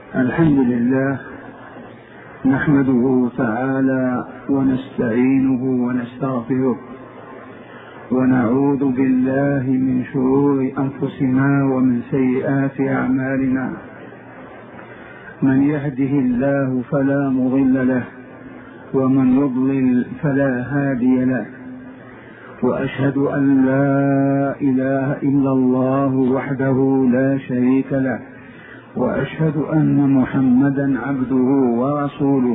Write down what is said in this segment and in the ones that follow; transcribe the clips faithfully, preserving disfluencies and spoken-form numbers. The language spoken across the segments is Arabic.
الحمد لله نحمده تعالى ونستعينه ونستغفره ونعوذ بالله من شرور أنفسنا ومن سيئات أعمالنا. من يهده الله فلا مضل له ومن يضلل فلا هادي له، وأشهد أن لا إله إلا الله وحده لا شريك له، وأشهد أن محمدا عبده ورسوله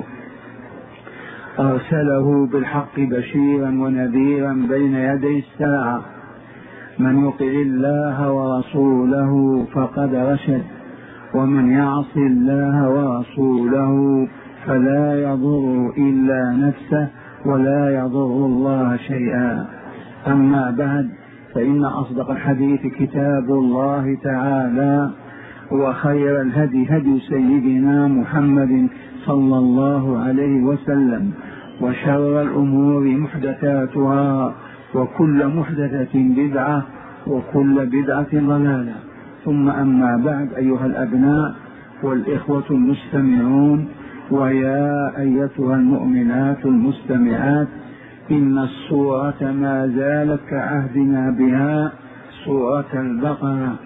أرسله بالحق بشيرا ونذيرا بين يدي الساعة. من يطع الله ورسوله فقد رشد، ومن يعص الله ورسوله فلا يضر إلا نفسه ولا يضر الله شيئا. أما بعد، فإن أصدق الحديث كتاب الله تعالى، وخير الهدي هدي سيدنا محمد صلى الله عليه وسلم، وشر الأمور محدثاتها، وكل محدثة بدعة، وكل بدعة ضلالة. ثم أما بعد، أيها الأبناء والإخوة المستمعون، ويا أيتها المؤمنات المستمعات، إن السورة ما زالت كعهدنا بها سورة البقرة،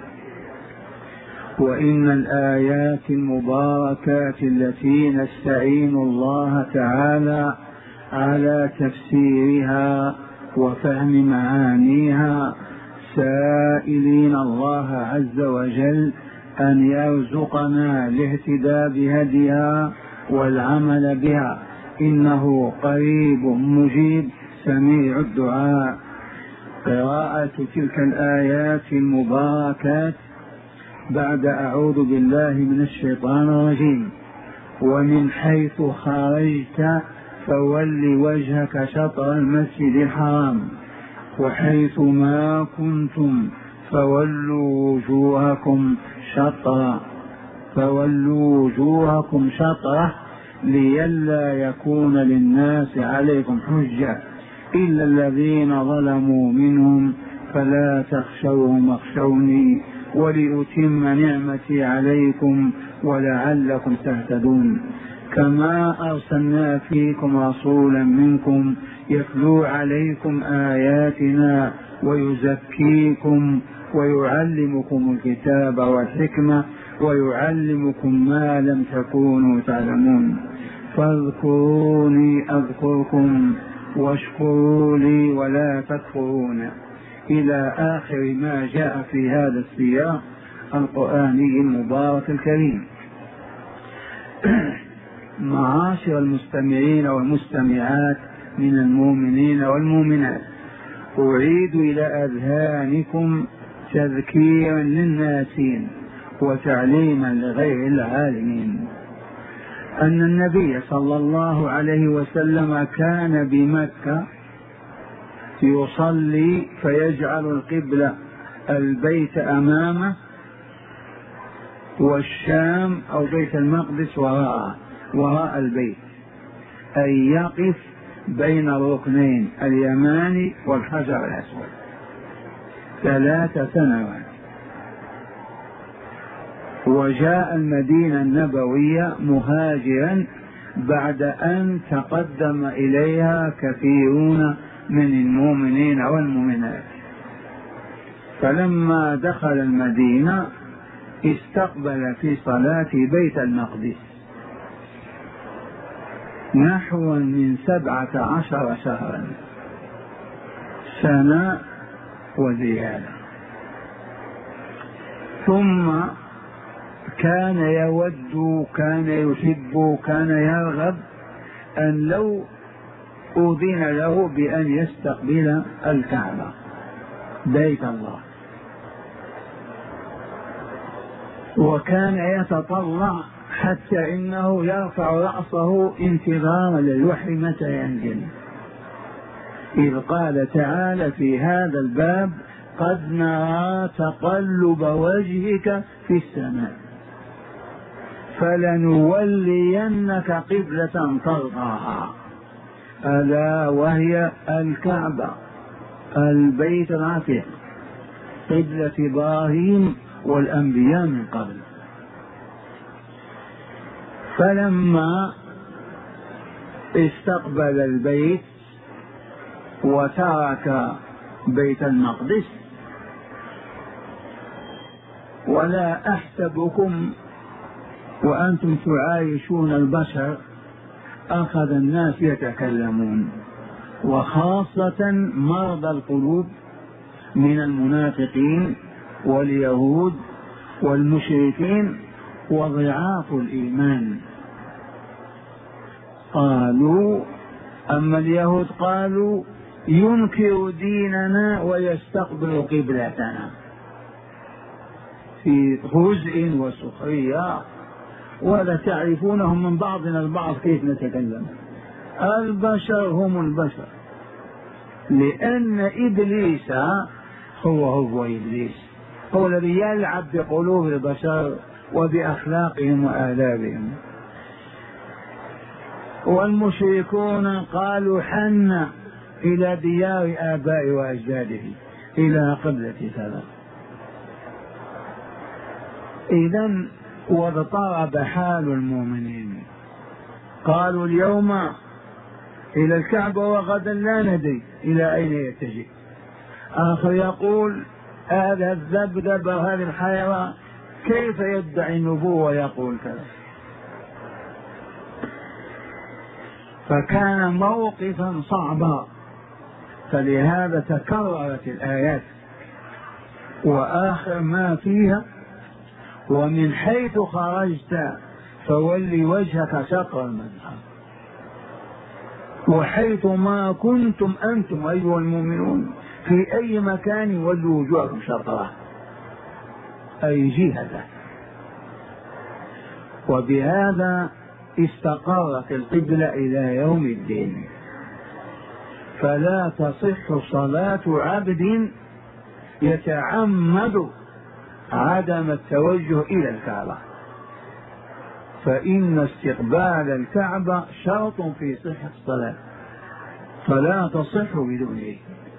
وإن الآيات المباركات التي نستعين الله تعالى على تفسيرها وفهم معانيها، سائلين الله عز وجل أن يرزقنا الاهتداء بهديها والعمل بها، إنه قريب مجيب سميع الدعاء. قراءة تلك الآيات المباركات بعد أعوذ بالله من الشيطان الرجيم: ومن حيث خرجت فول وجهك شطر المسجد الحرام وحيث ما كنتم فولوا وجوهكم شطرة فولوا وجوهكم شطرة لئلا يكون للناس عليكم حجة إلا الذين ظلموا منهم فلا تخشوهم واخشوني ولأتم نعمتي عليكم ولعلكم تهتدون. كما أرسلنا فيكم رسولا منكم يتلو عليكم آياتنا ويزكيكم ويعلمكم الكتاب والحكمة ويعلمكم ما لم تكونوا تعلمون. فاذكروني أذكركم واشكروا لي ولا تكفرون، إلى آخر ما جاء في هذا السياق القرآني المبارك الكريم. معاشر المستمعين والمستمعات من المؤمنين والمؤمنات، أعيد إلى أذهانكم تذكيرا للناسين وتعليما لغير العالمين أن النبي صلى الله عليه وسلم كان بمكة يصلي فيجعل القبلة البيت أمامه والشام أو بيت المقدس وراءه وراء البيت، أي يقف بين الركنين اليماني والحجر الأسود ثلاث سنوات. وجاء المدينة النبوية مهاجرا بعد أن تقدم إليها كثيرون من المؤمنين والمؤمنات. فلما دخل المدينة استقبل في صلاة بيت المقدس نحو من سبعة عشر شهرا، سنة وزيادة. ثم كان يود كان يحب كان يرغب أن لو أذن له بأن يستقبل الكعبة بيت الله، وكان يتطلع حتى إنه يرفع رأسه انتظارا للوحي متى ينزل، إذ قال تعالى في هذا الباب: قد نرى تقلب وجهك في السماء فلنولينك قبلة ترضاها، ألا وهي الكعبة البيت العتيق قبلة إبراهيم والأنبياء من قبل. فلما استقبل البيت وترك بيت المقدس: ولا أحسبكم وأنتم تعايشون البشر. أخذ الناس يتكلمون، وخاصة مرضى القلوب من المنافقين واليهود والمشركين وضعاف الإيمان. قالوا: أما اليهود قالوا ينكر ديننا ويستقبل قبلتنا، في هزء وسخرية، ولا تعرفونهم من بعضنا البعض كيف نتكلم. البشر هم البشر، لأن إبليس هو هو إبليس، هو الذي يلعب بقلوب البشر وبأخلاقهم وآدابهم. والمشركون قالوا: حن إلى ديار آباء وأجداده إلى قبلة كذا. إذن واضطرب حال المؤمنين، قالوا: اليوم إلى الكعبة وغدا لا ندري إلى أين يتجه. آخر يقول: هذا الذبذب هذه الحيوان كيف يدعي النبوة ويقول كذا. فكان موقفا صعبا، فلهذا تكررت الآيات، وآخر ما فيها: ومن حيث خرجت فول وجهك شطر المسجد، وحيث ما كنتم أنتم أيها المؤمنون في أي مكان ولوا وجوهكم شطره، أي جهة. وبهذا استقرت القبلة إلى يوم الدين، فلا تصح صلاة عبد يتعمد عدم التوجه إلى الكعبة، فإن استقبال الكعبة شرط في صحة الصلاة، فلا تصح بدونه.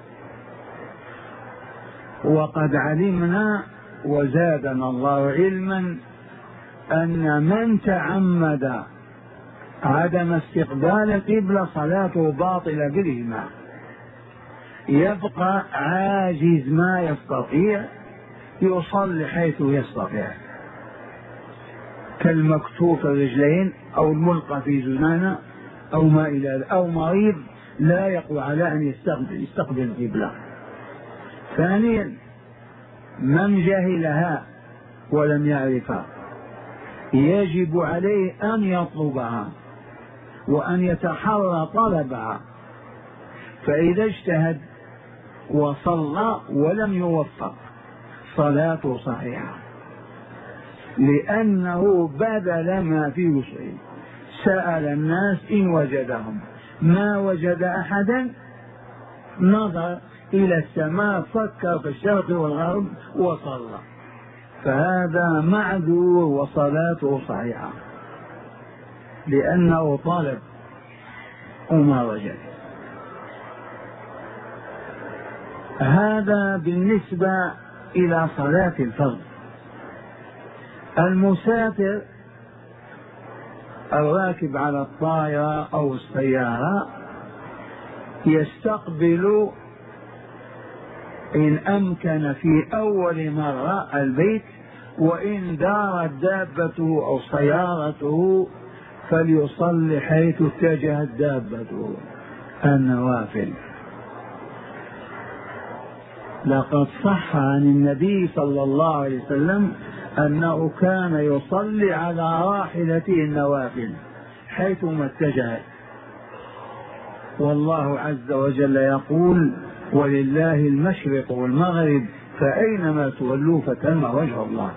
وقد علمنا وزادنا الله علما أن من تعمد عدم استقبال القبلة صلاته باطلة بالإجماع، يبقى عاجز ما يستطيع، يصلي حيث يستطيع، كالمكتوف الرجلين أو الملقى في زنانة أو ما إلى أو مريض لا يقوى على أن يستقبل, يستقبل القبلة. ثانيا: من جهلها ولم يعرفها يجب عليه أن يطلبها وأن يتحرى طلبها، فإذا اجتهد وصلى ولم يوفق صلاته صحيحة، لأنه بذل ما في وسعه، سأل الناس إن وجدهم، ما وجد أحدا نظر إلى السماء، فكر في الشرق والغرب وصلى، فهذا معذور وصلاته صحيحة لأنه طالب وما وجد. هذا بالنسبة إلى صلاة الفرض. المسافر الراكب على الطائرة أو السيارة يستقبل إن أمكن في أول مرة البيت، وإن دارت دابته أو سيارته فليصلي حيث اتجهت دابته النوافل. لقد صح عن النبي صلى الله عليه وسلم أنه كان يصلي على راحلته النوافل حيثما اتجهت، والله عز وجل يقول: ولله المشرق والمغرب فأينما تولوا فتم وجه الله.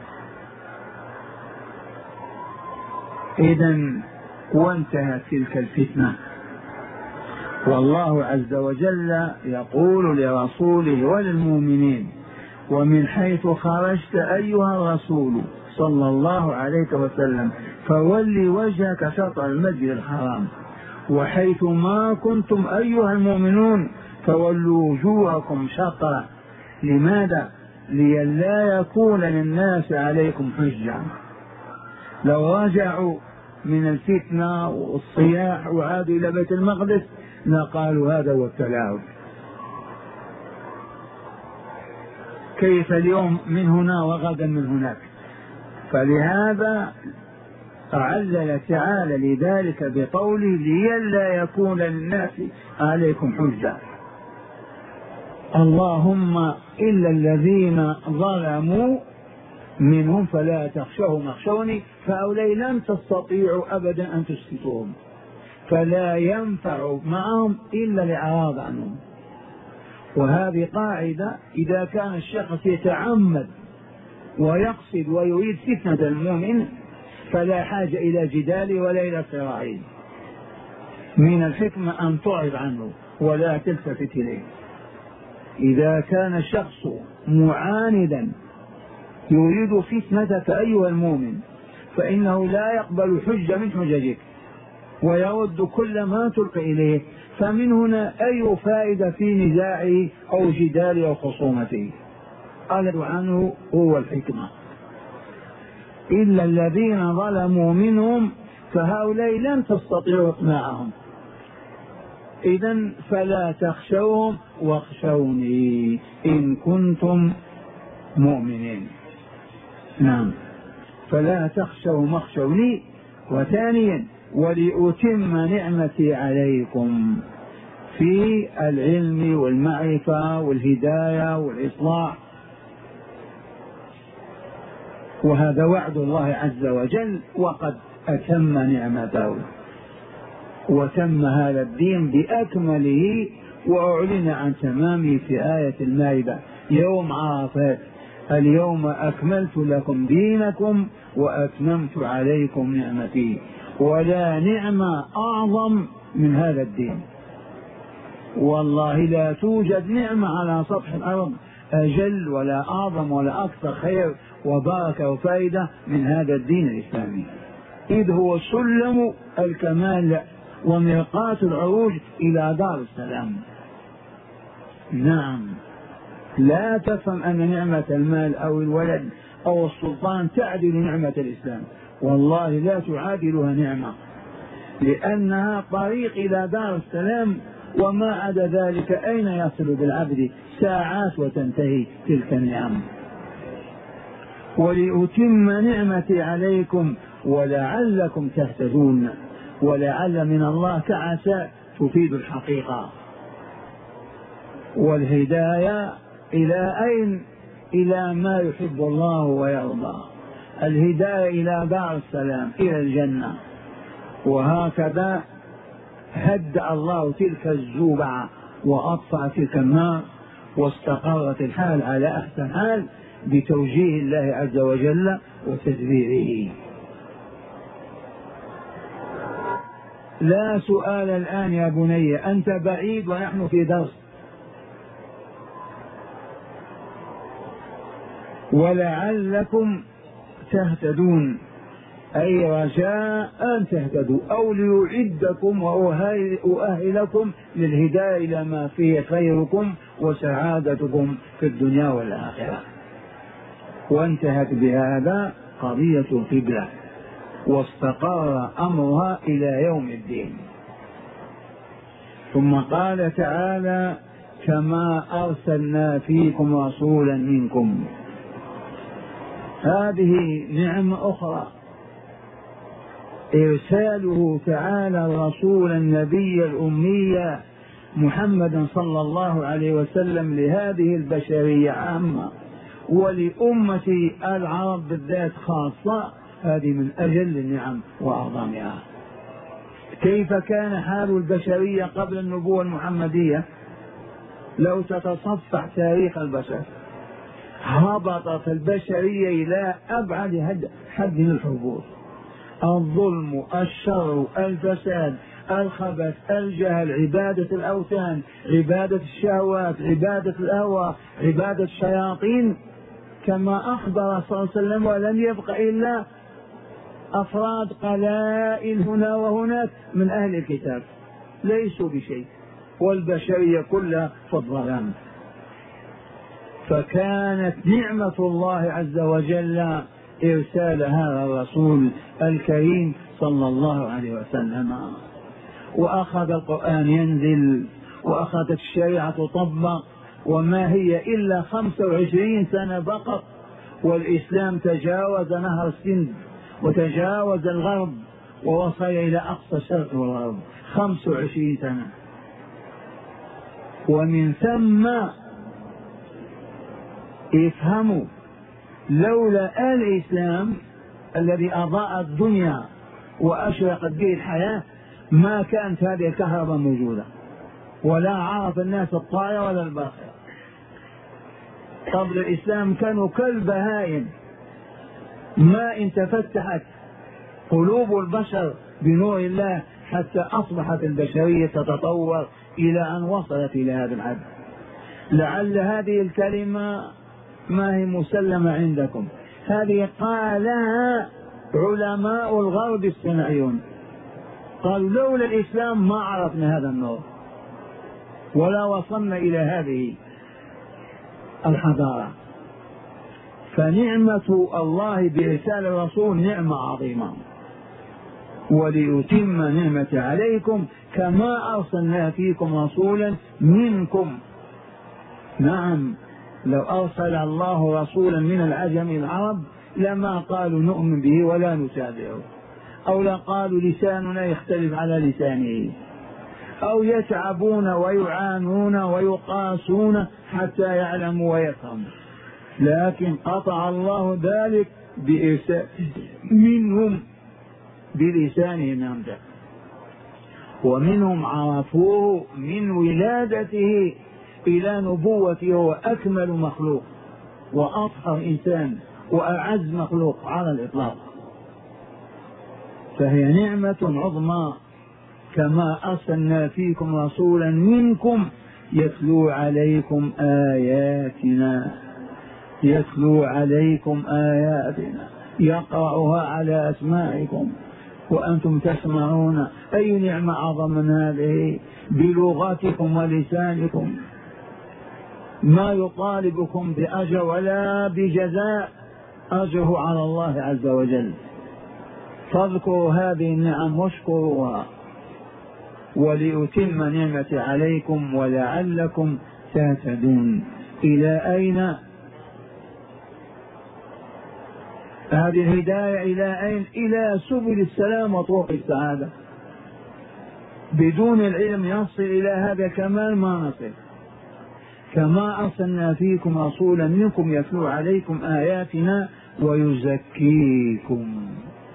إذن وانتهت تلك الفتنة، والله عز وجل يقول لرسوله وللمؤمنين: ومن حيث خرجت أيها الرسول صلى الله عليه وسلم فول وجهك شطر المسجد الحرام، وحيث ما كنتم أيها المؤمنون فولوا وجوهكم شطره. لماذا؟ لئلا يكون للناس عليكم حجة. لو رجعوا من الفتنة والصياح وعادوا إلى بيت المقدس لقالوا هذا هو التلاعب. كيف اليوم من هنا وغدا من هناك؟ فلهذا علل تعالى لذلك بقوله لئلا يكون للناس عليكم حجة. اللهم إلا الذين ظلموا منهم فلا تخشوهم اخشوني فأولئك لن تستطيعوا أبدا أن تسكتوهم، فلا ينفع معهم إلا الإعراض عنهم. وهذه قاعدة إذا كان الشخص يتعمد ويقصد ويريد فتنة المؤمن فلا حاجة إلى جدال ولا إلى صراع، من الحكمة أن تعرض عنه ولا تلتفت إليه. إذا كان الشخص معاندا يريد فتنتك أيها المؤمن فإنه لا يقبل حجة من حججك ويرد كل ما تلقي إليه، فمن هنا أي فائدة في نزاعه أو جداله أو خصومته؟ قال عنه هو الحكمة. إلا الذين ظلموا منهم فهؤلاء لن تستطيعوا إقناعهم، إذن فلا تخشوهم واخشوني إن كنتم مؤمنين. نعم، فلا تخشوا واخشوني. وثانيا ولأتم نعمتي عليكم في العلم والمعرفة والهداية والإصلاح، وهذا وعد الله عز وجل وقد أتم نعمته وتم هذا الدين بأكمله وأعلن عن تمامه في آية المائدة يوم عرفات اليوم أكملت لكم دينكم وأتممت عليكم نعمتي. ولا نعمة أعظم من هذا الدين، والله لا توجد نعمة على سطح الأرض أجل ولا أعظم ولا أكثر خير وبركة وفائدة من هذا الدين الإسلامي، إذ هو سلم الكمال ومرقاة العروج إلى دار السلام. نعم، لا تفهم أن نعمة المال أو الولد أو السلطان تعدل نعمة الإسلام، والله لا تعادلها نعمة، لأنها طريق إلى دار السلام، وما عدا ذلك أين يصل بالعبد؟ ساعات وتنتهي تلك النعم. ولأتم نعمتي عليكم ولعلكم تهتدون، ولعل من الله كعسى تفيد الحقيقة. والهداية إلى أين؟ إلى ما يحب الله ويرضى، الهداية إلى دار السلام إلى الجنة. وهكذا هدأ الله تلك الزوبعة وأطفأ تلك النار واستقرت الحال على أحسن حال بتوجيه الله عز وجل وتدبيره. لا سؤال الآن يا بني، أنت بعيد ونحن في درس. ولعلكم تهتدون أي رجاء أن تهتدوا، أو ليعدكم وأؤهلكم للهداية إلى ما فيه خيركم وسعادتكم في الدنيا والآخرة. وانتهت بهذا قضية القبلة واستقر أمرها إلى يوم الدين. ثم قال تعالى كما أرسلنا فيكم رسولا منكم. هذه نعمة أخرى، إرساله تعالى الرسول النبي الأمي محمدا صلى الله عليه وسلم لهذه البشرية عامة ولأمة العرب بالذات خاصة. هذه من أجل النعم وأعظمها. كيف كان حال البشرية قبل النبوة المحمدية؟ لو تتصفح تاريخ البشر هبطت البشرية إلى أبعد حد من الحبوط، الظلم، الشر، الفساد، الخبث، الجهل، عبادة الأوثان، عبادة الشهوات، عبادة الأهواء، عبادة الشياطين، كما أخبر صلى الله عليه وسلم. ولم يبق إلا أفراد قلائل هنا وهناك من أهل الكتاب ليسوا بشيء، والبشرية كلها في الظلام. فكانت نعمة الله عز وجل إرسال هذا الرسول الكريم صلى الله عليه وسلم. وأخذ القرآن ينزل، وأخذت الشريعة تطبق، وما هي إلا خمسة وعشرين سنة فقط، والإسلام تجاوز نهر السند وتجاوز الغرب ووصل إلى أقصى الشرق والغرب. خمسة وعشرين سنة. ومن ثم افهموا، لولا الإسلام الذي أضاء الدنيا وأشرقت به الحياة ما كانت هذه الكهرباء موجودة، ولا عرف الناس الطائر ولا الباخرة. قبل الإسلام كانوا كالبهائم، ما إن تفتحت قلوب البشر بنور الله حتى أصبحت البشرية تتطور إلى أن وصلت إلى هذا الحد. لعل هذه الكلمة ما هي مسلمة عندكم، هذه قالها علماء الغرب الصناعيون، قالوا لولا الإسلام ما عرفنا هذا النور ولا وصلنا إلى هذه الحضارة. فنعمة الله بإرسال الرسول نعمة عظيمة. وليتم نعمتي عليكم كما أرسلنا فيكم رسولا منكم. نعم، لو أرسل الله رسولا من العجم العرب لما قالوا نؤمن به ولا نتابعه، أو لقالوا لساننا يختلف على لسانه، أو يتعبون ويعانون ويقاسون حتى يعلموا ويفهموا. لكن قطع الله ذلك بإرسال منهم بلسانهم ينطق، ومنهم عرفوه من ولادته إلى نبوته، هو أكمل مخلوق وأطهر إنسان وأعز مخلوق على الإطلاق. فهي نعمة عظمى. كما أرسلنا فيكم رسولا منكم يتلو عليكم آياتنا، يتلو عليكم آياتنا، يقرأها على أسماعكم وأنتم تسمعون. أي نعمة أعظم من هذه؟ بلغتكم ولسانكم، ما يطالبكم بأجر ولا بجزاء، أجره على الله عز وجل. فاذكروا هذه النعم واشكروها. ولأتم نعمتي عليكم ولعلكم تهتدون. إلى أين هذه الهداية؟ إلى أين؟ إلى سبل السلام وطرق السعادة. بدون العلم يصل إلى هذا كمال ما نصل. كما أرسلنا فيكم رسولا منكم يتلو عليكم آياتنا ويزكيكم.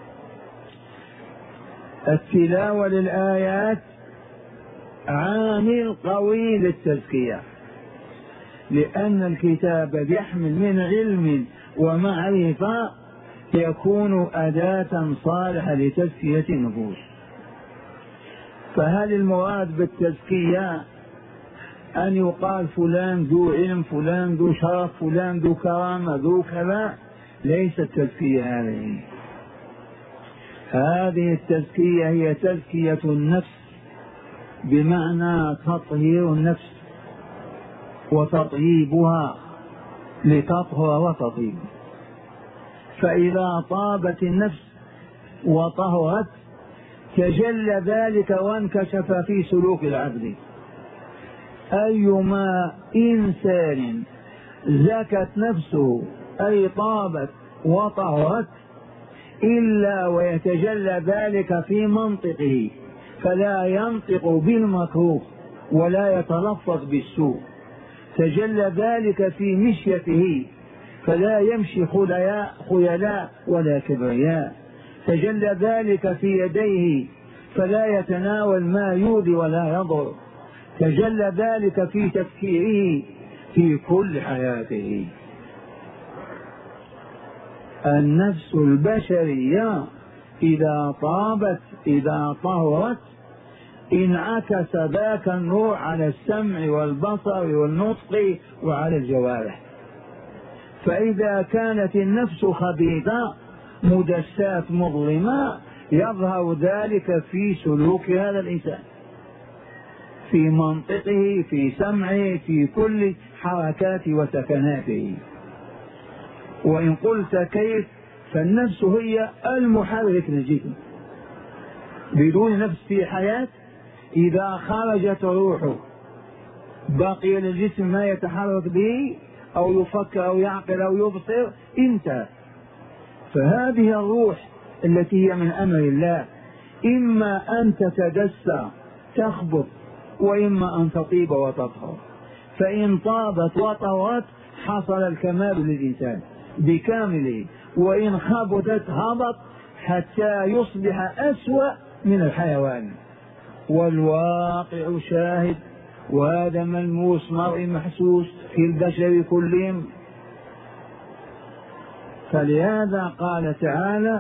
التلاوة للآيات عامل قوي للتزكية، لأن الكتاب يحمل من علم ومعرفة يكون أداة صالحة لتزكية النفوس. فهل المراد بالتزكية أن يقال فلان ذو علم، فلان ذو شرف، فلان ذو كرامة، ذو كذا؟ ليست التزكية هذه. هذه التزكية هي تزكية النفس، بمعنى تطهير النفس وتطييبها لتطهر وتطيب. فإذا طابت النفس وطهرت تجلى ذلك وانكشف في سلوك العبد. أيما إنسان زكت نفسه أي طابت وطهرت إلا ويتجلى ذلك في منطقه، فلا ينطق بالمكروه ولا يتلفظ بالسوء. تجلى ذلك في مشيته، فلا يمشي خيلاء خيلاء ولا كبرياء. تجلى ذلك في يديه، فلا يتناول ما يؤذي ولا يضر. تجلى ذلك في تفكيره في كل حياته. النفس البشرية إذا طابت إذا طهرت انعكس ذاك النور على السمع والبصر والنطق وعلى الجوارح. فإذا كانت النفس خبيثة مدساة مظلمة يظهر ذلك في سلوك هذا الإنسان، في منطقه، في سمعه، في كل حركات وسكناته. وإن قلت كيف؟ فالنفس هي المحرك للجسم، بدون نفس في حياة. إذا خرجت روحه بقي للجسم ما يتحرك به أو يفكر أو يعقل أو يبصر، انتهى. فهذه الروح التي هي من أمر الله إما أن تتدسى تخبط، وإما أن تطيب وتطهر. فإن طابت وطهرت حصل الكمال للإنسان بكامله، وإن خبثت هبط حتى يصبح أسوأ من الحيوان. والواقع شاهد، وهذا ملموس مرئي محسوس في البشر كلهم. فلهذا قال تعالى: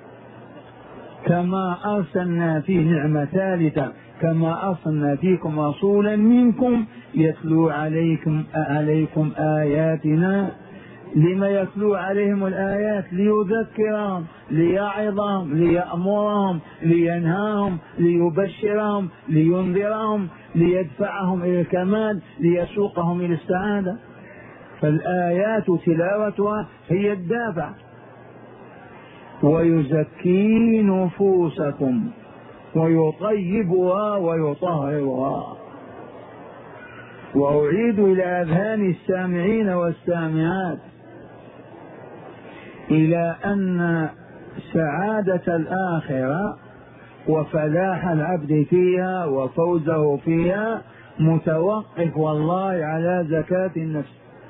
كما أرسلنا فيه نعمة ثالثة كما أرسلنا فيكم رسولا منكم يتلو عليكم عليكم آياتنا. لما يتلو عليهم الآيات؟ ليذكرهم، ليعظهم، ليأمرهم، لينهاهم، ليبشرهم، لينذرهم، ليدفعهم إلى الكمال، ليسوقهم إلى السعادة. فالآيات تلاوتها هي الدافع. ويزكي نفوسكم ويطيبها ويطهرها. وأعيد إلى أذهان السامعين والسامعات إلى أن سعادة الآخرة وفلاح العبد فيها وفوزه فيها متوقف والله على زكاة النفس،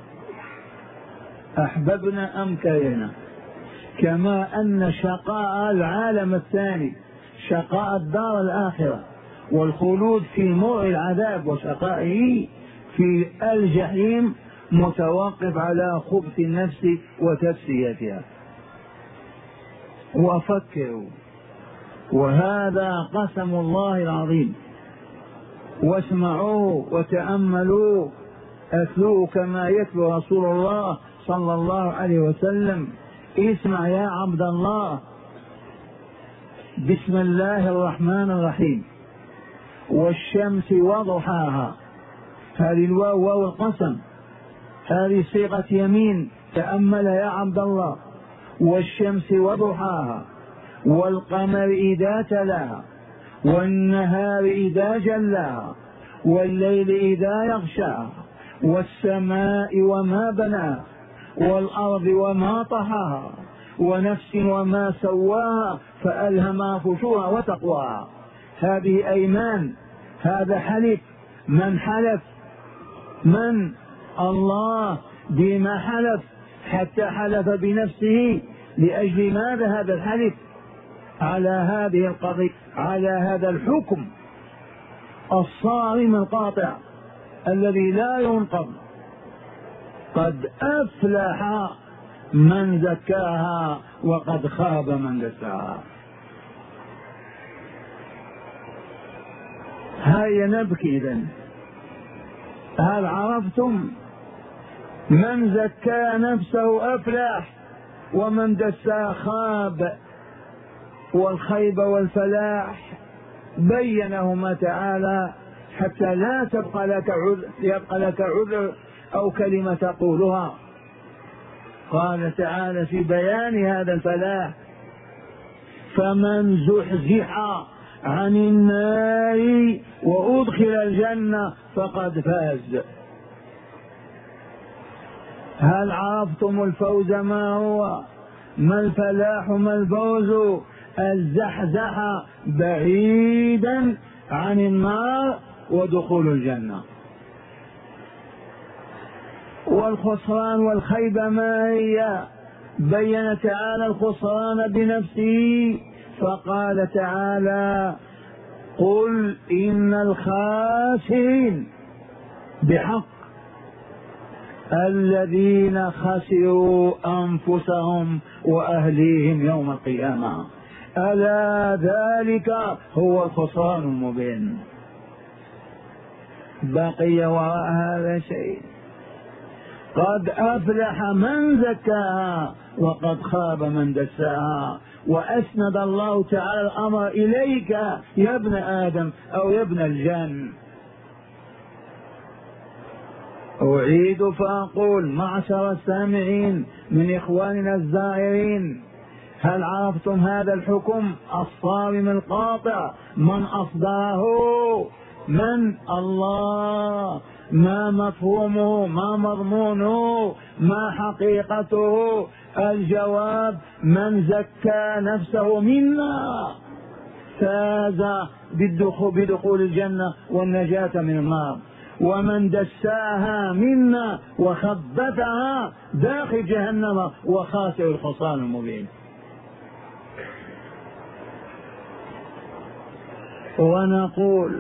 أحببنا أم كرهنا. كما أن شقاء العالم الثاني، شقاء الدار الآخرة والخلود في مر العذاب وشقائه في الجحيم متوقف على خبث النفس وتفسيتها. وفكروا، وهذا قسم الله العظيم، واسمعوه وتأملوا، أتلوه كما يتلو رسول الله صلى الله عليه وسلم. اسمع يا عبد الله: بسم الله الرحمن الرحيم، والشمس وضحاها. هذه الواو واو القسم، هذه صيغة يمين. تأمل يا عبد الله: والشمس وضحاها، والقمر إذا تلاها، والنهار إذا جلاها، والليل إذا يغشاها، والسماء وما بناها، والأرض وما طحاها، ونفس وما سواها فألهمها فجورها وتقواها. هذه أيمان، هذا حلف. من حلف؟ من؟ الله. بما حلف؟ حتى حلف بنفسه. لأجل ماذا هذا الحلف؟ على هذه القضية، على هذا الحكم الصارم القاطع الذي لا ينقض: قد أفلح من زكاها وقد خاب من دساها. هيا نبكي إذن. هل عرفتم؟ من زكى نفسه أفلح، ومن دساها خاب. والخيب والفلاح بينهما تعالى حتى لا تبقى لك عذر، يبقى لك عذر أو كلمة تقولها. قال تعالى في بيان هذا الفلاح: فمن زحزح عن النار وأدخل الجنة فقد فاز. هل عرفتم الفوز ما هو؟ ما الفلاح ما الفوز؟ الزحزح بعيدا عن النار ودخول الجنة. والخسران والخيبة ما هي؟ بين تعالى الخسران بنفسه فقال تعالى: قل إن الخاسرين بحق الذين خسروا أنفسهم وأهليهم يوم القيامة، ألا ذلك هو الخسران المبين. بقي وراء هذا شيء: قد أفلح من زكاها وقد خاب من دساها. وأسند الله تعالى الأمر إليك يا ابن آدم أو يا ابن الجن. أعيد فأقول: معشر السامعين من إخواننا الزائرين، هل عرفتم هذا الحكم الصارم القاطع؟ من أصدره؟ من؟ الله. ما مفهومه؟ ما مضمونه؟ ما حقيقته؟ الجواب: من زكى نفسه منا فاز بدخول الجنة والنجاة من النار، ومن دساها منا وخبثها داخل جهنم وخاسر الخسران المبين. ونقول: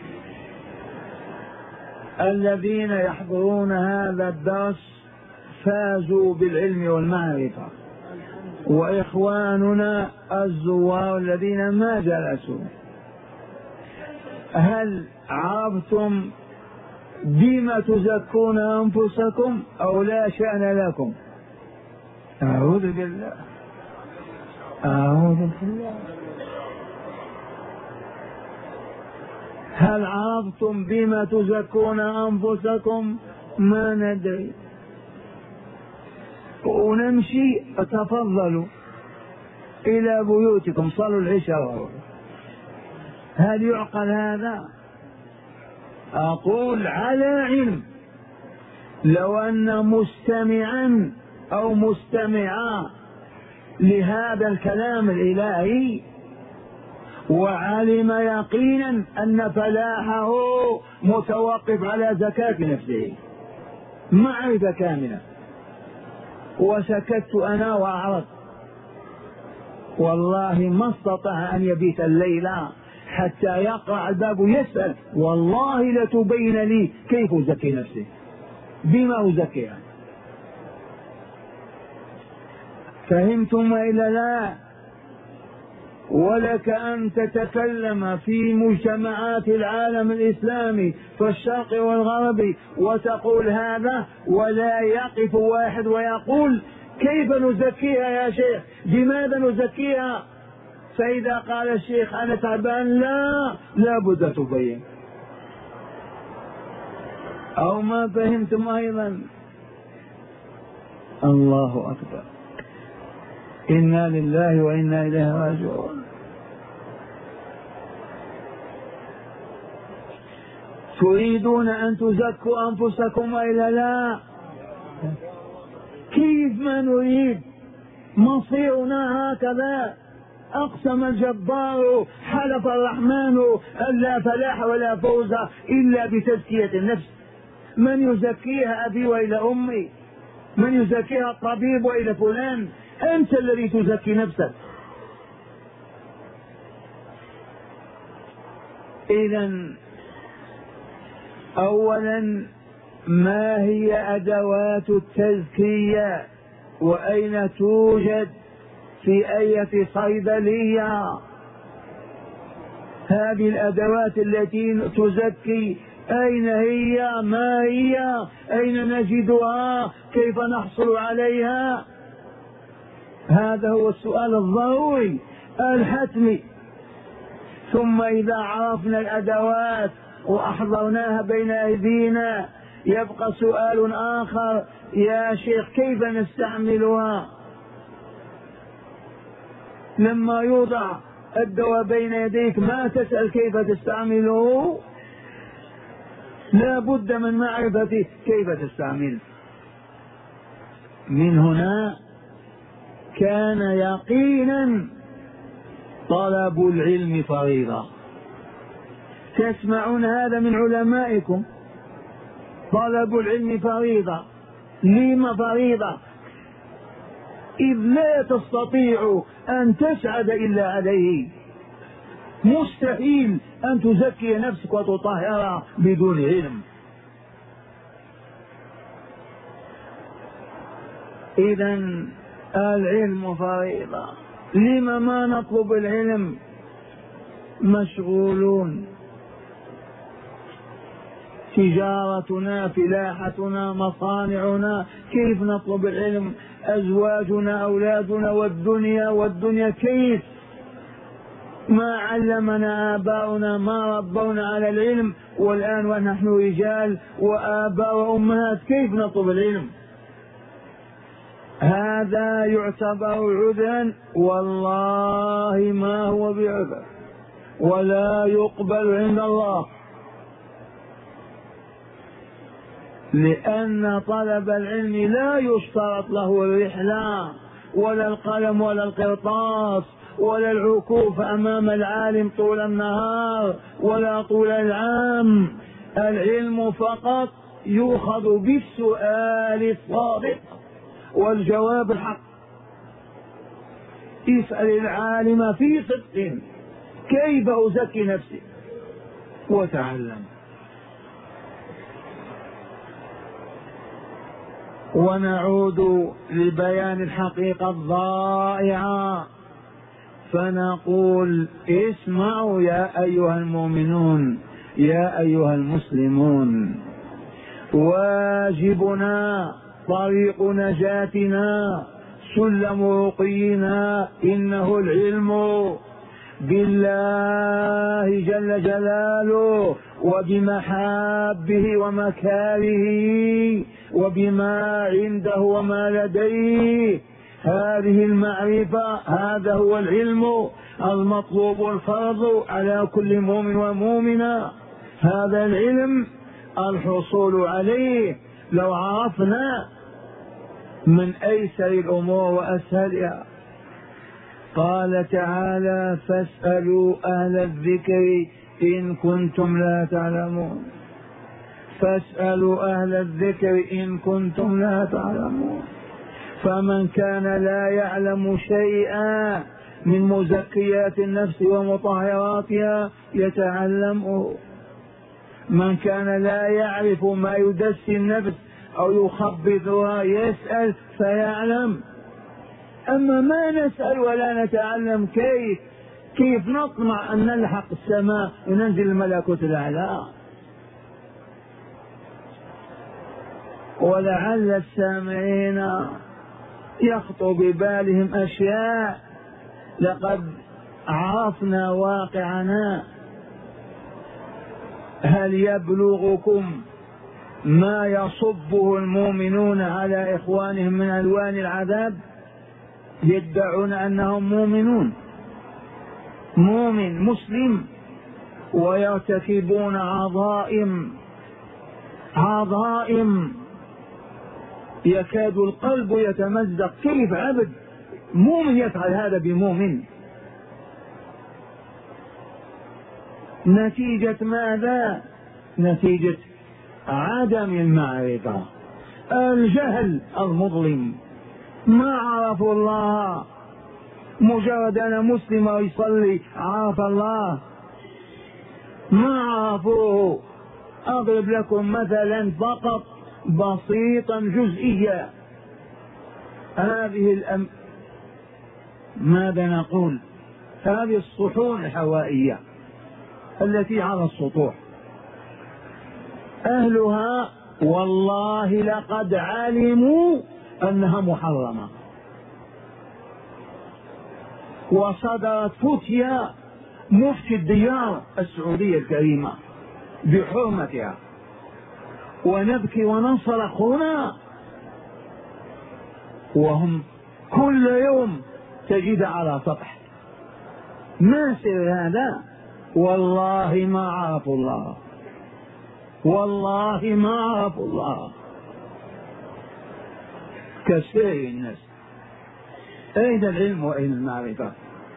الذين يحضرون هذا الدرس فازوا بالعلم والمعرفة، وإخواننا الزوار الذين ما جلسوا، هل عرفتم بما تزكون أنفسكم أو لا شأن لكم؟ أعوذ بالله، أعوذ بالله. هل عرفتم بما تزكون أنفسكم؟ ما ندري. ونمشي، تفضلوا إلى بيوتكم، صلوا العشاء. هل يعقل هذا؟ أقول على علم، لو أن مستمعا أو مستمعا لهذا الكلام الإلهي وعلم يقينا أن فلاحه متوقف على زكاة نفسه معرفة كاملة، وسكت أنا وأعرض، والله ما استطاع أن يبيت الليلة حتى يقرع الباب ويسأل: والله لتبين لي كيف أزكي نفسي، بما أزكيها. فهمتم إلا لا؟ ولك أن تتكلم في مجتمعات العالم الإسلامي في الشرق والغرب وتقول هذا، ولا يقف واحد ويقول: كيف نزكيها يا شيخ؟ بماذا نزكيها؟ فإذا قال الشيخ: أنا تعبان، لا لابد تبين. أو ما فهمتم أيضا؟ الله أكبر، إنا لله وإنا إليه راجعون. تريدون أن تزكوا أنفسكم إلا لا؟ كيف ما نريد؟ مصيرنا هكذا. أقسم الجبار حلف الرحمن أن لا فلاح ولا فوز إلا بتزكية النفس. من يزكيها؟ أبي وإلى أمي؟ من يزكيها؟ الطبيب وإلى فلان؟ أنت الذي تزكي نفسك. إذن أولا، ما هي أدوات التزكية وأين توجد؟ في أية صيدلية هذه الأدوات التي تزكي؟ أين هي؟ ما هي؟ أين نجدها؟ كيف نحصل عليها؟ هذا هو السؤال الضروري الحتمي. ثم إذا عرفنا الأدوات وأحضرناها بين أيدينا، يبقى سؤال آخر: يا شيخ كيف نستعملها؟ لما يوضع الدواء بين يديك ما تسأل كيف تستعمله، لا بد من معرفة كيف تستعمل. من هنا كان يقينا طلب العلم فريضة. تسمعون هذا من علمائكم: طلب العلم فريضة. لما فريضة؟ إذ لا تستطيع أن تسعد إلا عليه. مستحيل أن تزكي نفسك وتطهرها بدون علم. إذن العلم فريضة. لما ما نطلب العلم؟ مشغولون، تجارتنا، فلاحتنا، مصانعنا، كيف نطلب العلم؟ أزواجنا، أولادنا، والدنيا والدنيا كيف؟ ما علمنا آباؤنا، ما ربونا على العلم، والآن ونحن رجال وآباء وأمهات كيف نطلب العلم؟ هذا يعتبر عذرا؟ والله ما هو بعذر ولا يقبل عند الله، لأن طلب العلم لا يشترط له الرحلة ولا القلم ولا القرطاس ولا العكوف أمام العالم طول النهار ولا طول العام. العلم فقط يؤخذ بالسؤال الصادق والجواب الحق. اسأل العالم في صدق كيف أزكي نفسي وتعلم. ونعود لبيان الحقيقة الضائعة فنقول اسمعوا يا أيها المؤمنون يا أيها المسلمون، واجبنا طريق نجاتنا سلم رقينا إنه العلم بالله جل جلاله وبمحابه ومكاره وبما عنده وما لديه. هذه المعرفة هذا هو العلم المطلوب والفرض على كل مؤمن ومؤمنة. هذا العلم الحصول عليه لو عرفنا من أيسر الأمور وأسهلها. قال تعالى فاسألوا أهل الذكر إن كنتم لا تعلمون. فاسألوا أهل الذكر إن كنتم لا تعلمون. فمن كان لا يعلم شيئا من مزكيات النفس ومطهراتها يتعلمه. من كان لا يعرف ما يدسي النفس أو يخبطها يسأل فيعلم. أما ما نسأل ولا نتعلم كيف كيف نطمع أن نلحق السماء وننزل الملكوت الأعلى؟ ولعل السامعين يخطر ببالهم أشياء. لقد عرفنا واقعنا. هل يبلغكم ما يصبه المؤمنون على إخوانهم من ألوان العذاب؟ يدعون أنهم مؤمنون مؤمن مسلم ويرتكبون عظائم عظائم يكاد القلب يتمزق. كيف عبد مؤمن يفعل هذا بمؤمن؟ نتيجة ماذا؟ نتيجة عدم المعرفة، الجهل المظلم. ما عرفوا الله. مجرد أنا مسلم ويصلي عرف الله؟ ما عرفوه. أضرب لكم مثلا فقط بسيطا جزئيا. هذه الأم... ماذا نقول؟ هذه الصحون الهوائية التي على السطوح أهلها والله لقد علموا أنها محرمة، وصدرت فتيا مفتي الديار السعودية الكريمة بحرمتها، ونبكي وننصرخ هنا وهم كل يوم تجد على سطح. ما سر هذا؟ والله ما عرفوا الله، والله ما عرفوا الله كسائر الناس. أين العلم وأين المعرفة؟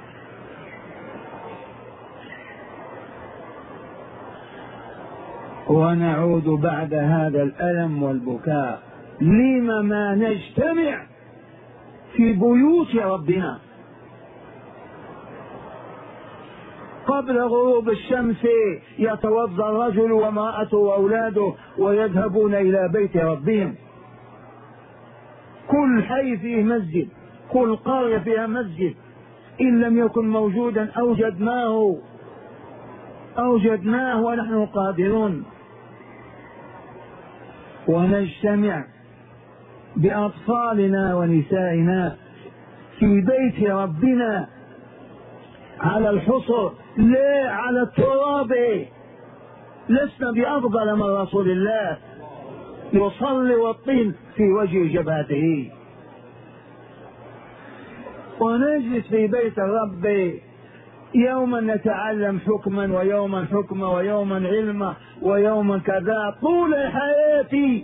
ونعود بعد هذا الألم والبكاء. لم ما نجتمع في بيوت ربنا قبل غروب الشمس؟ يتوضا الرجل وامرأته وأولاده ويذهبون إلى بيت ربهم. كل حي فيه مسجد، كل قرية فيها مسجد. إن لم يكن موجودا أوجدناه أوجدناه ونحن قادرون. ونجتمع بأطفالنا ونسائنا في بيت ربنا على الحصر، لا على التراب. لسنا بأفضل من رسول الله يصلي والطين في وجه جبهته. ونجلس في بيت الرب يوما نتعلم حكما ويوما حكما ويوما علما ويوما كذا طول حياتي.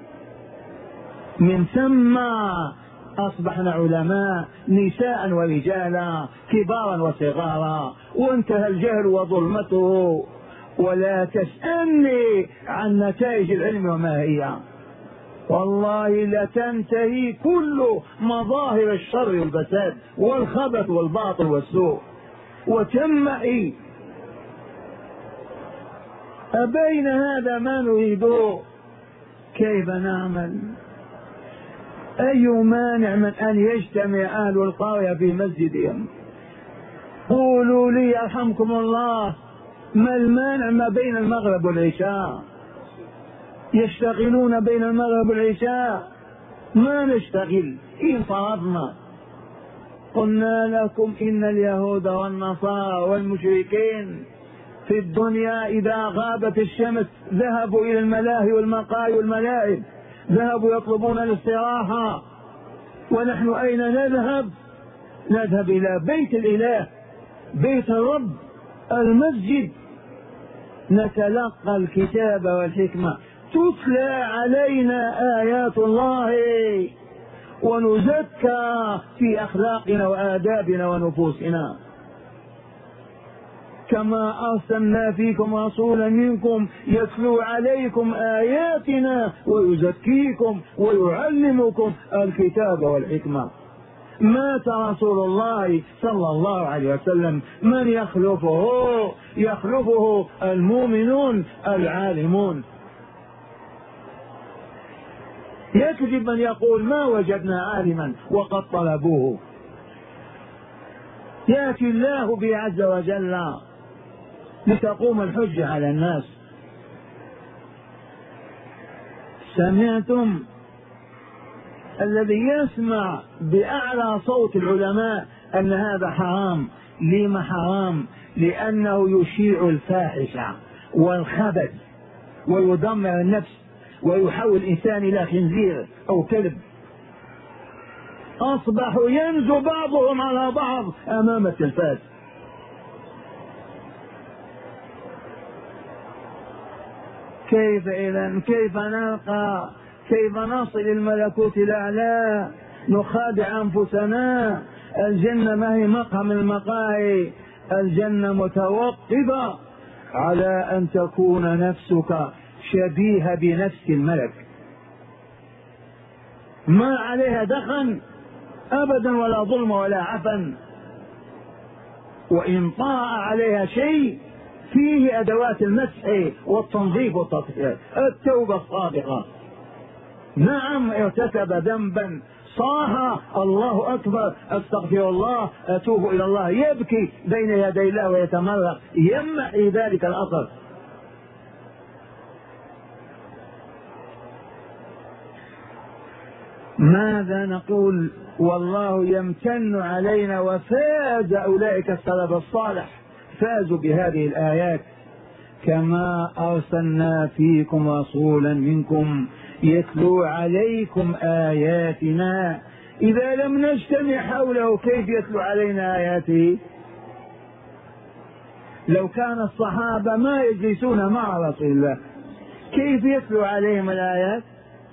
من ثم أصبحنا علماء نساء ورجالا كبارا وصغارا، وانتهى الجهل وظلمته. ولا تسألني عن نتائج العلم وما هي، والله لتنتهي كل مظاهر الشر والفساد والخبث والباطل والسوء وتمحي. أبين هذا ما نريده. كيف نعمل؟ أي مانع من أن يجتمع أهل القرية في مسجدهم؟ قولوا لي يرحمكم الله، ما المانع ما بين المغرب والعشاء؟ يشتغلون بين المغرب والعشاء، ما نشتغل إن فرضنا. قلنا لكم إن اليهود والنصارى والمشركين في الدنيا إذا غابت الشمس ذهبوا إلى الملاهي والمقاهي والملاعب، ذهبوا يطلبون الاستراحة. ونحن أين نذهب؟ نذهب إلى بيت الإله، بيت الرب، المسجد، نتلقى الكتاب والحكمة، تتلى علينا آيات الله، ونزكى في أخلاقنا وآدابنا ونفوسنا. كما أرسلنا فيكم رسولا منكم يتلو عليكم آياتنا ويزكيكم ويعلمكم الكتاب والحكمة. مات رسول الله صلى الله عليه وسلم، من يخلفه؟ يخلفه المؤمنون العالمون. يكذب من يقول ما وجدنا عالما وقد طلبوه. يأتي الله به عز وجل لتقوم الحجة على الناس. سمعتم الذي يسمع بأعلى صوت العلماء أن هذا حرام. لما حرام؟ لأنه يشيع الفاحشة والخبث ويدمر النفس ويحول الإنسان إلى خنزير أو كلب. أصبحوا ينزو بعضهم على بعض أمام التلفاز. كيف إذن؟ كيف نلقى؟ كيف نصل الملكوت الأعلى؟ نخادع أنفسنا. الجنة ما هي مقهى من المقاهي، الجنة متوقفة على أن تكون نفسك شبيهة بنفس الملك، ما عليها دخن أبدا ولا ظلم ولا عفن، وإن طاع عليها شيء فيه أدوات المسح والتنظيف والتطهير. التوبة الصادقة، نعم ارتكب ذنبا صاح الله أكبر أستغفر الله أتوب إلى الله، يبكي بين يدي الله ويتمرق، يمحي ذلك الأثر. ماذا نقول؟ والله يمتن علينا، وفاز أولئك السلف الصالح، فازوا بهذه الآيات. كما أرسلنا فيكم رسولا منكم يتلو عليكم آياتنا. إذا لم نجتمع حوله كيف يتلو علينا آياته؟ لو كان الصحابة ما يجلسون مع رسول الله كيف يتلو عليهم الآيات؟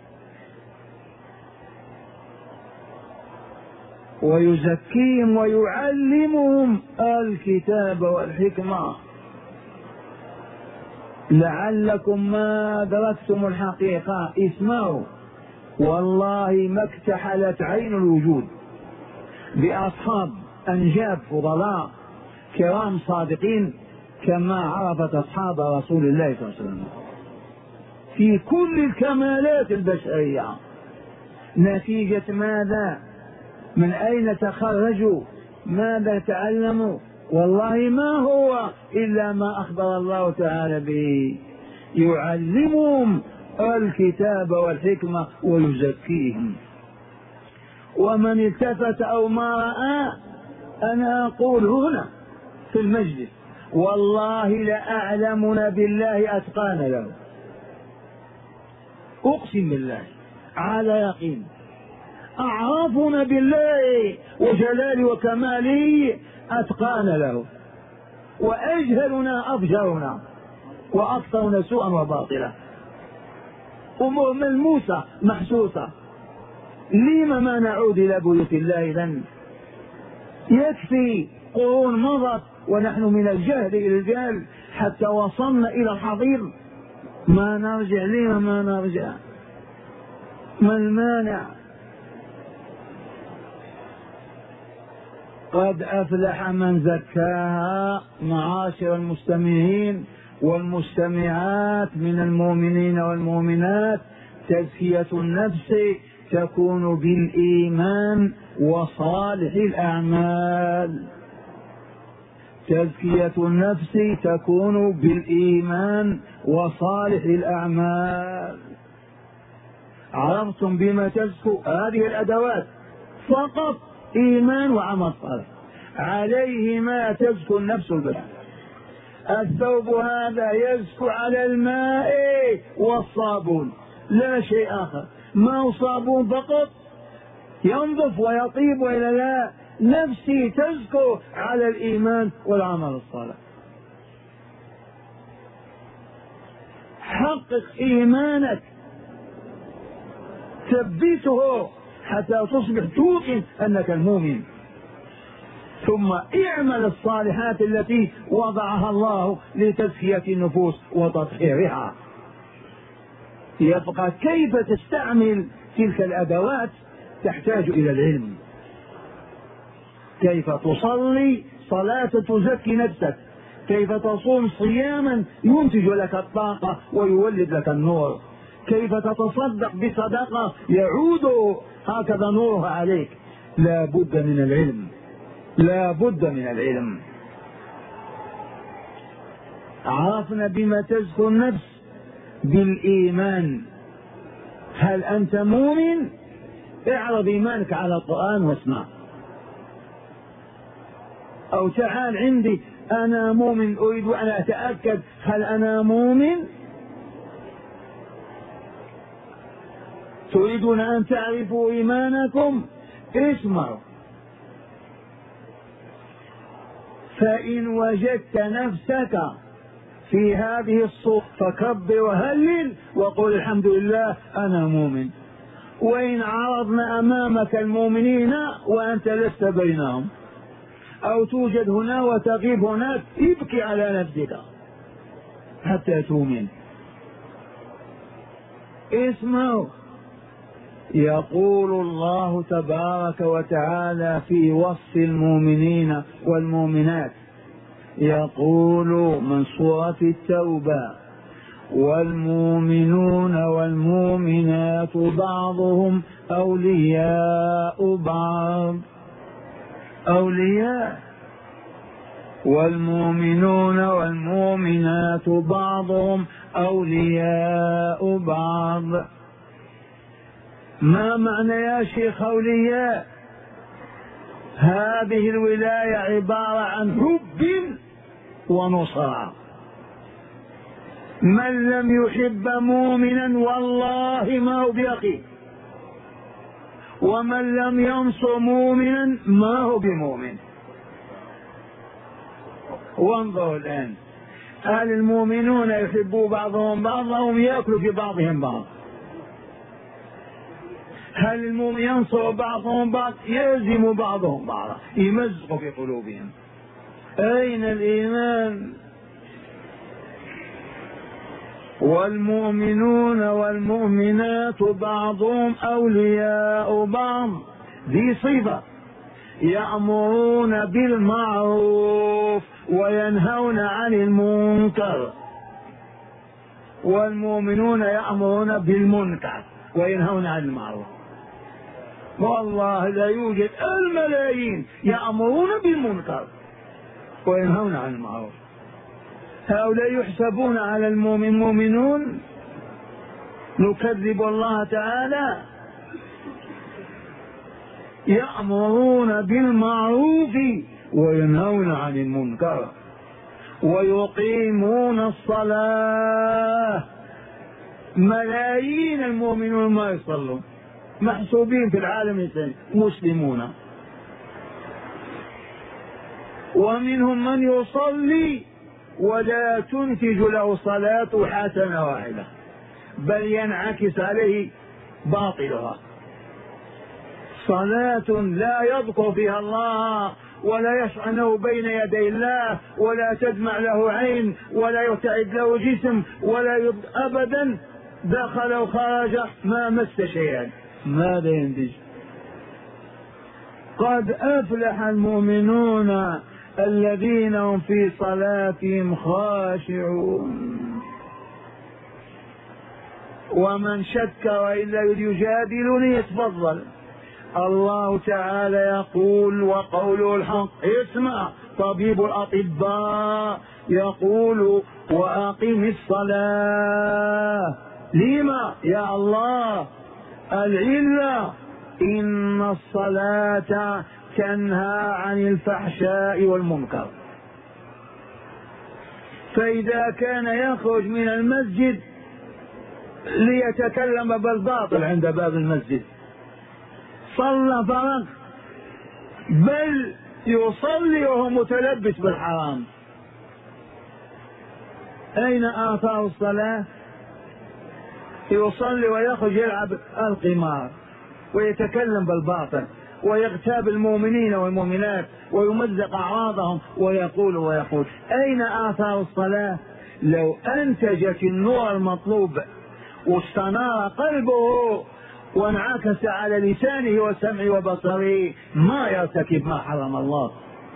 ويزكيهم ويعلمهم الكتاب والحكمة لعلكم ما أدركتم الحقيقة. اسمعوا، والله ما اكتحلت عين الوجود بأصحاب أنجاب فضلاء كرام صادقين كما عرفت أصحاب رسول الله صلى الله عليه وسلم في كل الكمالات البشرية. نتيجة ماذا؟ من أين تخرجوا؟ ماذا تعلموا؟ والله ما هو إلا ما أخبر الله تعالى به، يعلمهم الكتاب والحكمة ويزكيهم. ومن التفت أو ما رأى، أنا أقول هنا في المجلس والله لأعلمنا بالله أتقانا له، أقسم بالله على يقين. أعرفنا بالله وجلاله وكماله أتقانا له، وأجهلنا أفجرنا، وأكثرنا سوءا وباطلا، أمور ملموسة محسوسة. لما ما نعود إلى بيوت الله إذن؟ يكفي قرون مضت ونحن من الجهل إلى الجهل حتى وصلنا إلى الحضيض. ما نرجع، لما ما نرجع؟ ما المانع؟ قد أفلح من زكاها. معاشر المستمعين والمستمعات من المؤمنين والمؤمنات، تزكية النفس تكون بالإيمان وصالح الأعمال. تزكية النفس تكون بالإيمان وصالح الأعمال. عرفتم بما تزكو؟ هذه الأدوات فقط إيمان وعمل صالح، عليهما تزكو النفس البشر. الثوب هذا يزكو على الماء والصابون، لا شيء آخر. ماء وصابون فقط ينظف ويطيب، وإلا لا؟ نفسي تزكو على الإيمان والعمل الصالح. حقق إيمانك، ثبته حتى تصبح توقن أنك المؤمن، ثم اعمل الصالحات التي وضعها الله لتزكية النفوس وتطهيرها. يبقى كيف تستعمل تلك الأدوات تحتاج إلى العلم. كيف تصلي صلاة تزكي نفسك، كيف تصوم صياما ينتج لك الطاقة ويولد لك النور، كيف تتصدق بصدقة يعود هكذا نورها عليك. لا بد من العلم، لا بد من العلم. عرفنا بما تزكو النفس؟ بالإيمان. هل أنت مؤمن؟ اعرض إيمانك على القرآن واسمع، أو تعال عندي أنا مؤمن أريد أن أتأكد هل أنا مؤمن. تريدون أن تعرفوا إيمانكم؟ اسمعوا. فإن وجدت نفسك في هذه الصورة فكبر وهلل وقل الحمد لله أنا مؤمن. وإن عرضنا أمامك المؤمنين وأنت لست بينهم، أو توجد هنا وتغيب هناك، ابكي على نفسك حتى تؤمن. اسمعوا، يقول الله تبارك وتعالى في وصف المؤمنين والمؤمنات، يقول من سورة التوبة: والمؤمنون والمؤمنات بعضهم أولياء بعض. أولياء. والمؤمنون والمؤمنات بعضهم أولياء بعض. ما معنى يا شيخ أولياء؟ هذه الولاية عبارة عن حب ونصرة. من لم يحب مؤمنا والله ما هو بأخيه، ومن لم ينصر مؤمنا ما هو بمؤمن. وانظروا الآن، هل المؤمنون يحبوا بعضهم بعضا وهم يأكلوا في بعضهم بعض؟ هل المؤمن ينصر بعضهم بعض؟ يلزم بعضهم بعضا، يمزق في قلوبهم. أين الإيمان؟ والمؤمنون والمؤمنات بعضهم أولياء بعض، ذي صفة. يأمرون بالمعروف وينهون عن المنكر. والمؤمنون يأمرون بالمنكر وينهون عن المعروف. والله لا يوجد الملايين يأمرون بالمنكر وينهون عن المعروف. هؤلاء يحسبون على المؤمن مؤمنون؟ نكذب الله تعالى. يأمرون بالمعروف وينهون عن المنكر ويقيمون الصلاة. ملايين المؤمنون ما يصلون، محسوبين في العالم مسلمون. ومنهم من يصلي ولا تنتج له صلاة حسنة واحدة، بل ينعكس عليه باطلها. صلاة لا يذكر فيها الله ولا يشعر أنه بين يدي الله، ولا تدمع له عين، ولا يرتعد له جسم، ولا يب... أبدا دخل وخرج ما مس شيئا، ماذا ينتج؟ قد أفلح المؤمنون الذين هم في صلاتهم خاشعون. ومن شك وإلا يجادلني يتفضل. الله تعالى يقول وقوله الحق، اسمع طبيب الأطباء يقول وأقم الصلاة. لما يا الله؟ العلة إن الصلاة تنهى عن الفحشاء والمنكر. فإذا كان يخرج من المسجد ليتكلم بالباطل عند باب المسجد صلى فرق، بل يصلي وهو متلبس بالحرام، أين آثار الصلاة؟ يصلي ويخرج يلعب القمار ويتكلم بالباطل ويغتاب المؤمنين والمؤمنات ويمزق أعراضهم ويقول ويقول أين آثار الصلاة؟ لو أنتجت النور المطلوب واستنار قلبه وانعكس على لسانه وسمعه وبصره ما يرتكب ما حرم الله.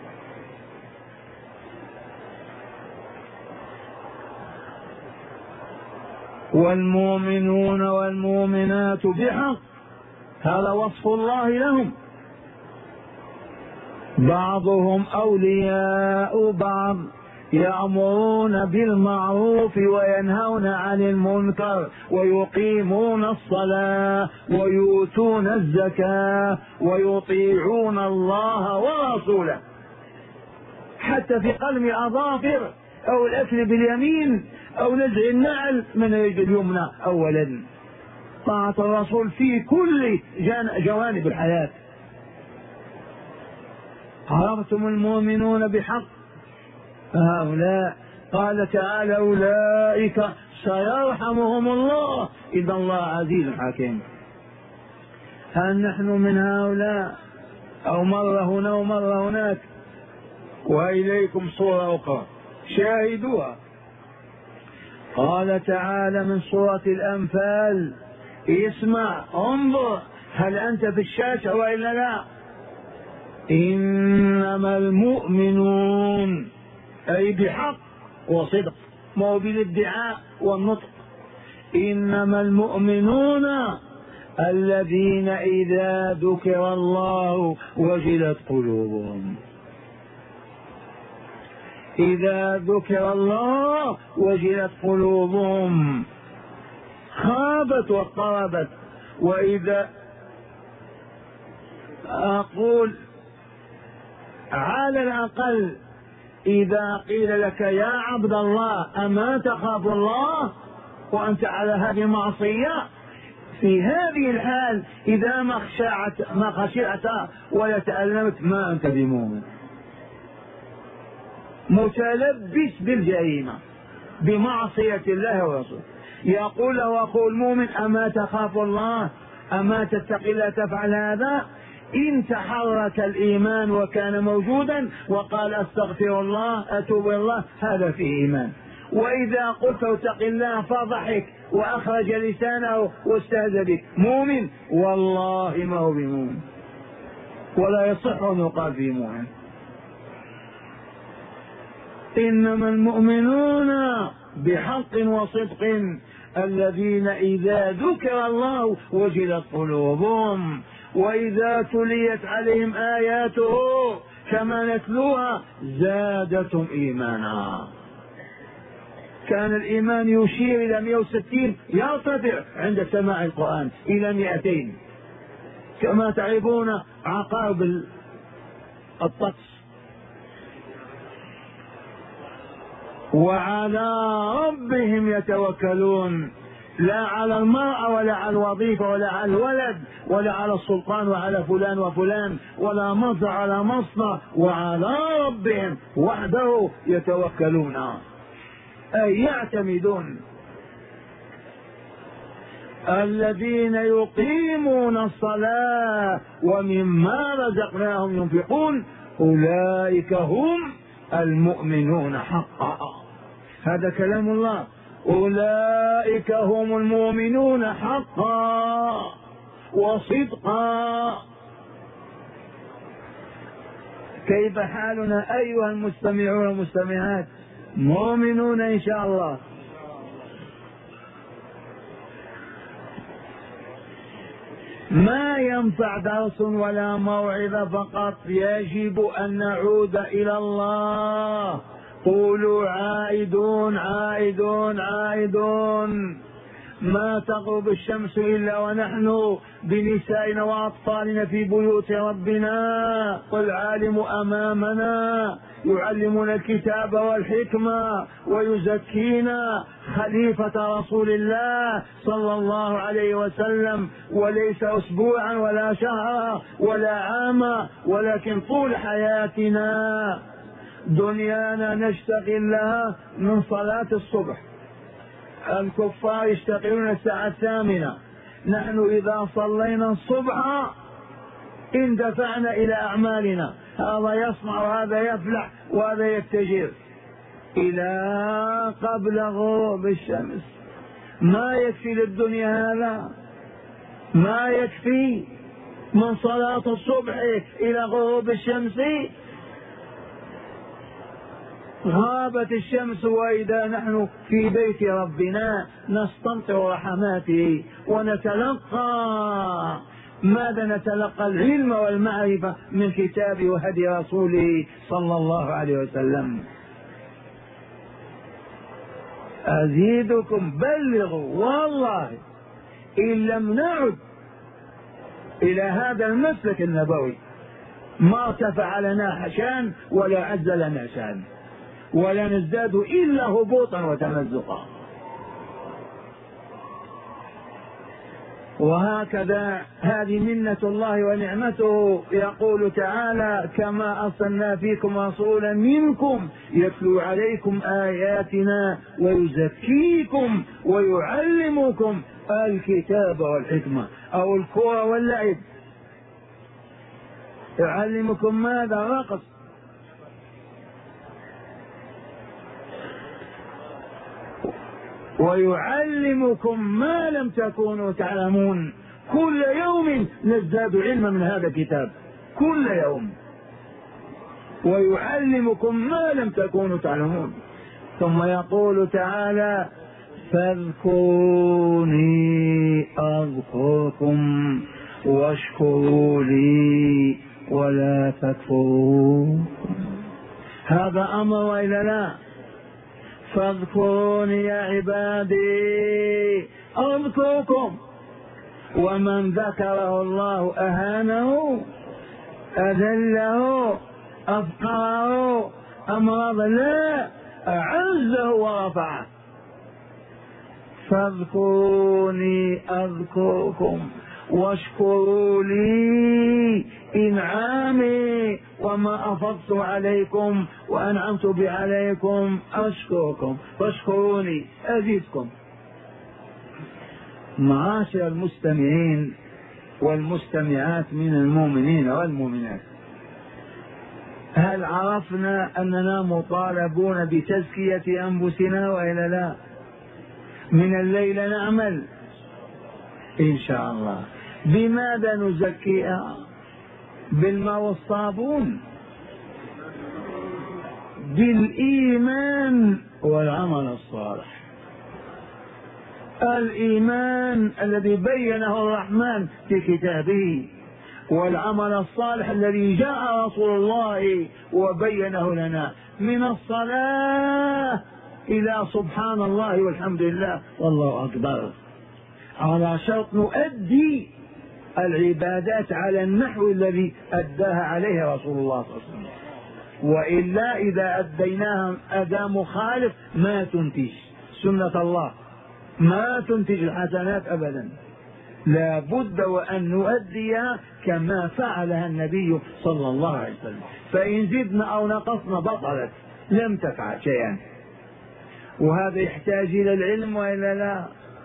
والمؤمنون والمؤمنات بحق، هذا وصف الله لهم، بعضهم أولياء بعض، يأمرون بالمعروف وينهون عن المنكر ويقيمون الصلاة ويؤتون الزكاة ويطيعون الله ورسوله. حتى في قلم الأظافر أو الأكل باليمين أو نزع النعل من اليد اليمنى أولا. طاعة الرسول في كل جوانب الحياة. عرفتم المؤمنون بحق هؤلاء، قال تعالى أولئك سيرحمهم الله إن الله عزيز حكيم. هل نحن من هؤلاء أو مرة هنا ومرة هناك؟ وإليكم صورة أخرى شاهدوها. قال تعالى من سورة الأنفال، اسمع انظر، هل أنت في الشاشة وإلا لا؟ إنما المؤمنون أي بحق وصدق، مو بالادعاء والنطق. إنما المؤمنون الذين إذا ذكر الله وجلت قلوبهم، إذا ذكر الله وجلت قلوبهم، خابت واضطربت. وإذا أقول على الأقل إذا قيل لك يا عبد الله أما تخاف الله وأنت على هذه المعصية، في هذه الحال إذا ما خشعت ما خشعت ولا تألمت ما أنت بمؤمن، متلبس بالجريمة بمعصية الله ورسوله. يقول له أخو المؤمن أما تخاف الله أما تتقي الله تفعل هذا؟ إن تحرك الإيمان وكان موجودا وقال أستغفر الله أتوب إلى الله هذا فيه إيمان. وإذا قلت اتق الله فضحك وأخرج لسانه واستهزأ بك، مؤمن؟ والله ما هو بمؤمن، ولا يصح أن يقال فيه مؤمن. إنما المؤمنون بحق وصدق الذين إذا ذكر الله وجلت قلوبهم وإذا تليت عليهم آياته كما نتلوها زادتهم إيمانا. كان الإيمان يشير إلى مئة وستين، يرتفع عند سماع القرآن إلى مئتين، كما تعرفون عقارب الطقس. وعلى ربهم يتوكلون لا على المرأة ولا على الوظيفة ولا على الولد ولا على السلطان وعلى فلان وفلان، ولا مصدر على مصدر، وعلى ربهم وحده يتوكلون أي يعتمدون. الذين يقيمون الصلاة ومما رزقناهم ينفقون أولئك هم المؤمنون حقا. هذا كلام الله، أولئك هم المؤمنون حقا وصدقا. كيف حالنا أيها المستمعون والمستمعات؟ مؤمنون إن شاء الله. ما ينفع درس ولا موعظة فقط، يجب أن نعود إلى الله. قولوا عائدون عائدون عائدون. ما تغرب الشمس إلا ونحن بنسائنا وأطفالنا في بيوت ربنا، والعالم أمامنا يعلمنا الكتاب والحكمة ويزكينا، خليفة رسول الله صلى الله عليه وسلم، وليس أسبوعا ولا شهرا ولا عاما، ولكن طول حياتنا. دنيانا نشتغل لها من صلاة الصبح، الكفار يشتغلون الساعة الثامنة، نحن إذا صلينا الصبح اندفعنا إلى أعمالنا، هذا يصنع وهذا يفلح وهذا يتجر إلى قبل غروب الشمس. ما يكفي للدنيا هذا؟ ما يكفي من صلاة الصبح إلى غروب الشمس؟ غابت الشمس وإذا نحن في بيت ربنا نستمطر رحماته ونتلقى. ماذا نتلقى؟ العلم والمعرفة من كتابه وهدي رسوله صلى الله عليه وسلم. أزيدكم بلغوا والله إن لم نعد إلى هذا المسلك النبوي ما ارتفع لنا شان ولا عز لنا شان، ولا نزداد إلا هبوطا وتمزقا. وهكذا هذه منة الله ونعمته. يقول تعالى: كما أرسلنا فيكم رسولا منكم يتلو عليكم آياتنا ويزكيكم ويعلمكم الكتاب والحكمة. أو الكرة واللعب، يعلمكم ماذا؟ رقص. ويعلمكم ما لم تكونوا تعلمون. كل يوم نزداد علما من هذا الكتاب، كل يوم. ويعلمكم ما لم تكونوا تعلمون. ثم يقول تعالى: فاذكروني أذكركم واشكروا لي ولا تكفرون. هذا أمر وإلا لا؟ فاذكروني يا عبادي أذكركم. ومن ذكره الله أهانه أذله أفقره أمرض، لا، أعزه ورفعه. فاذكروني أذكركم واشكروا لي إنعامي وما أفضت عليكم وأنعمت بعليكم أشكركم فاشكروني أزيدكم. معاشر المستمعين والمستمعات من المؤمنين والمؤمنات، هل عرفنا أننا مطالبون بتزكية أنفسنا وإلا لا؟ من الليل نعمل إن شاء الله. بماذا نزكيها؟ بالماء والصابون، بالإيمان والعمل الصالح. الإيمان الذي بينه الرحمن في كتابه، والعمل الصالح الذي جاء رسول الله وبينه لنا، من الصلاة إلى سبحان الله والحمد لله والله أكبر، على شرط نؤدي العبادات على النحو الذي أداها عليه رسول الله صلى الله عليه وسلم. وإلا إذا أديناها أداء مخالف ما تنتج سنة الله، ما تنتج الحسنات أبدا. لا بد وأن نؤدي كما فعلها النبي صلى الله عليه وسلم، فإن زدنا أو نقصنا بطلت، لم تفعل شيئا. وهذا يحتاج إلى العلم وإلا لا؟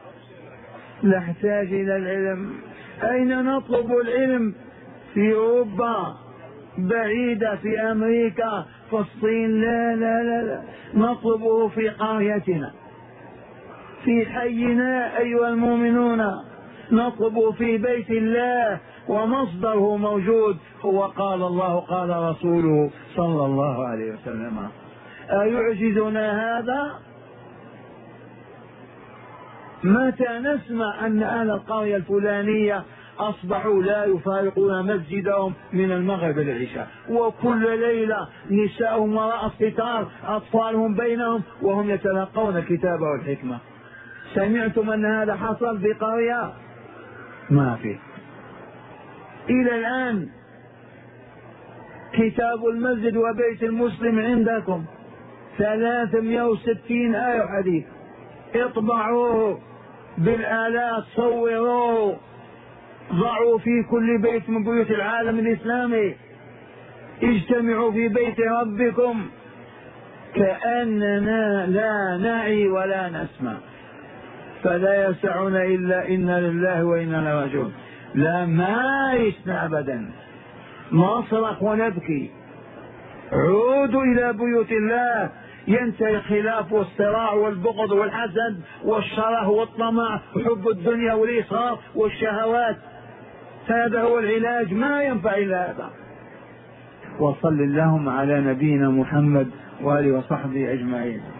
نحتاج إلى العلم. أين نطلب العلم؟ في أوروبا بعيدة، في أمريكا، في الصين؟ لا لا لا, لا. نطلبه في قريتنا، في حينا أيها المؤمنون، نطلبه في بيت الله، ومصدره موجود، هو قال الله قال رسوله صلى الله عليه وسلم. أيعجزنا هذا؟ متى نسمع أن أهل القرية الفلانية أصبحوا لا يفارقون مسجدهم من المغرب إلى العشاء، وكل ليلة نساءهم وراء الستار، أطفالهم بينهم، وهم يتلقون الكتاب والحكمة؟ سمعتم أن هذا حصل في قرية؟ ما في. إلى الآن كتاب المسجد وبيت المسلم عندكم ثلاثمائة وستين آية حديث، اطبعوه بالآلاف، صوروه، ضعوا في كل بيت من بيوت العالم الإسلامي، اجتمعوا في بيت ربكم، كأننا لا نعي ولا نسمع. فلا يسعنا إلا إنا لله وإنا إليه راجعون. لا، ما يسمع أبدا، نصرخ ونبكي. عودوا إلى بيوت الله، ينتهي الخلاف والصراع والبغض والحسد والشره والطمع وحب الدنيا والإسراف والشهوات. هذا هو العلاج، ما ينفع إلا هذا. وصل اللهم على نبينا محمد وآله وصحبه أجمعين.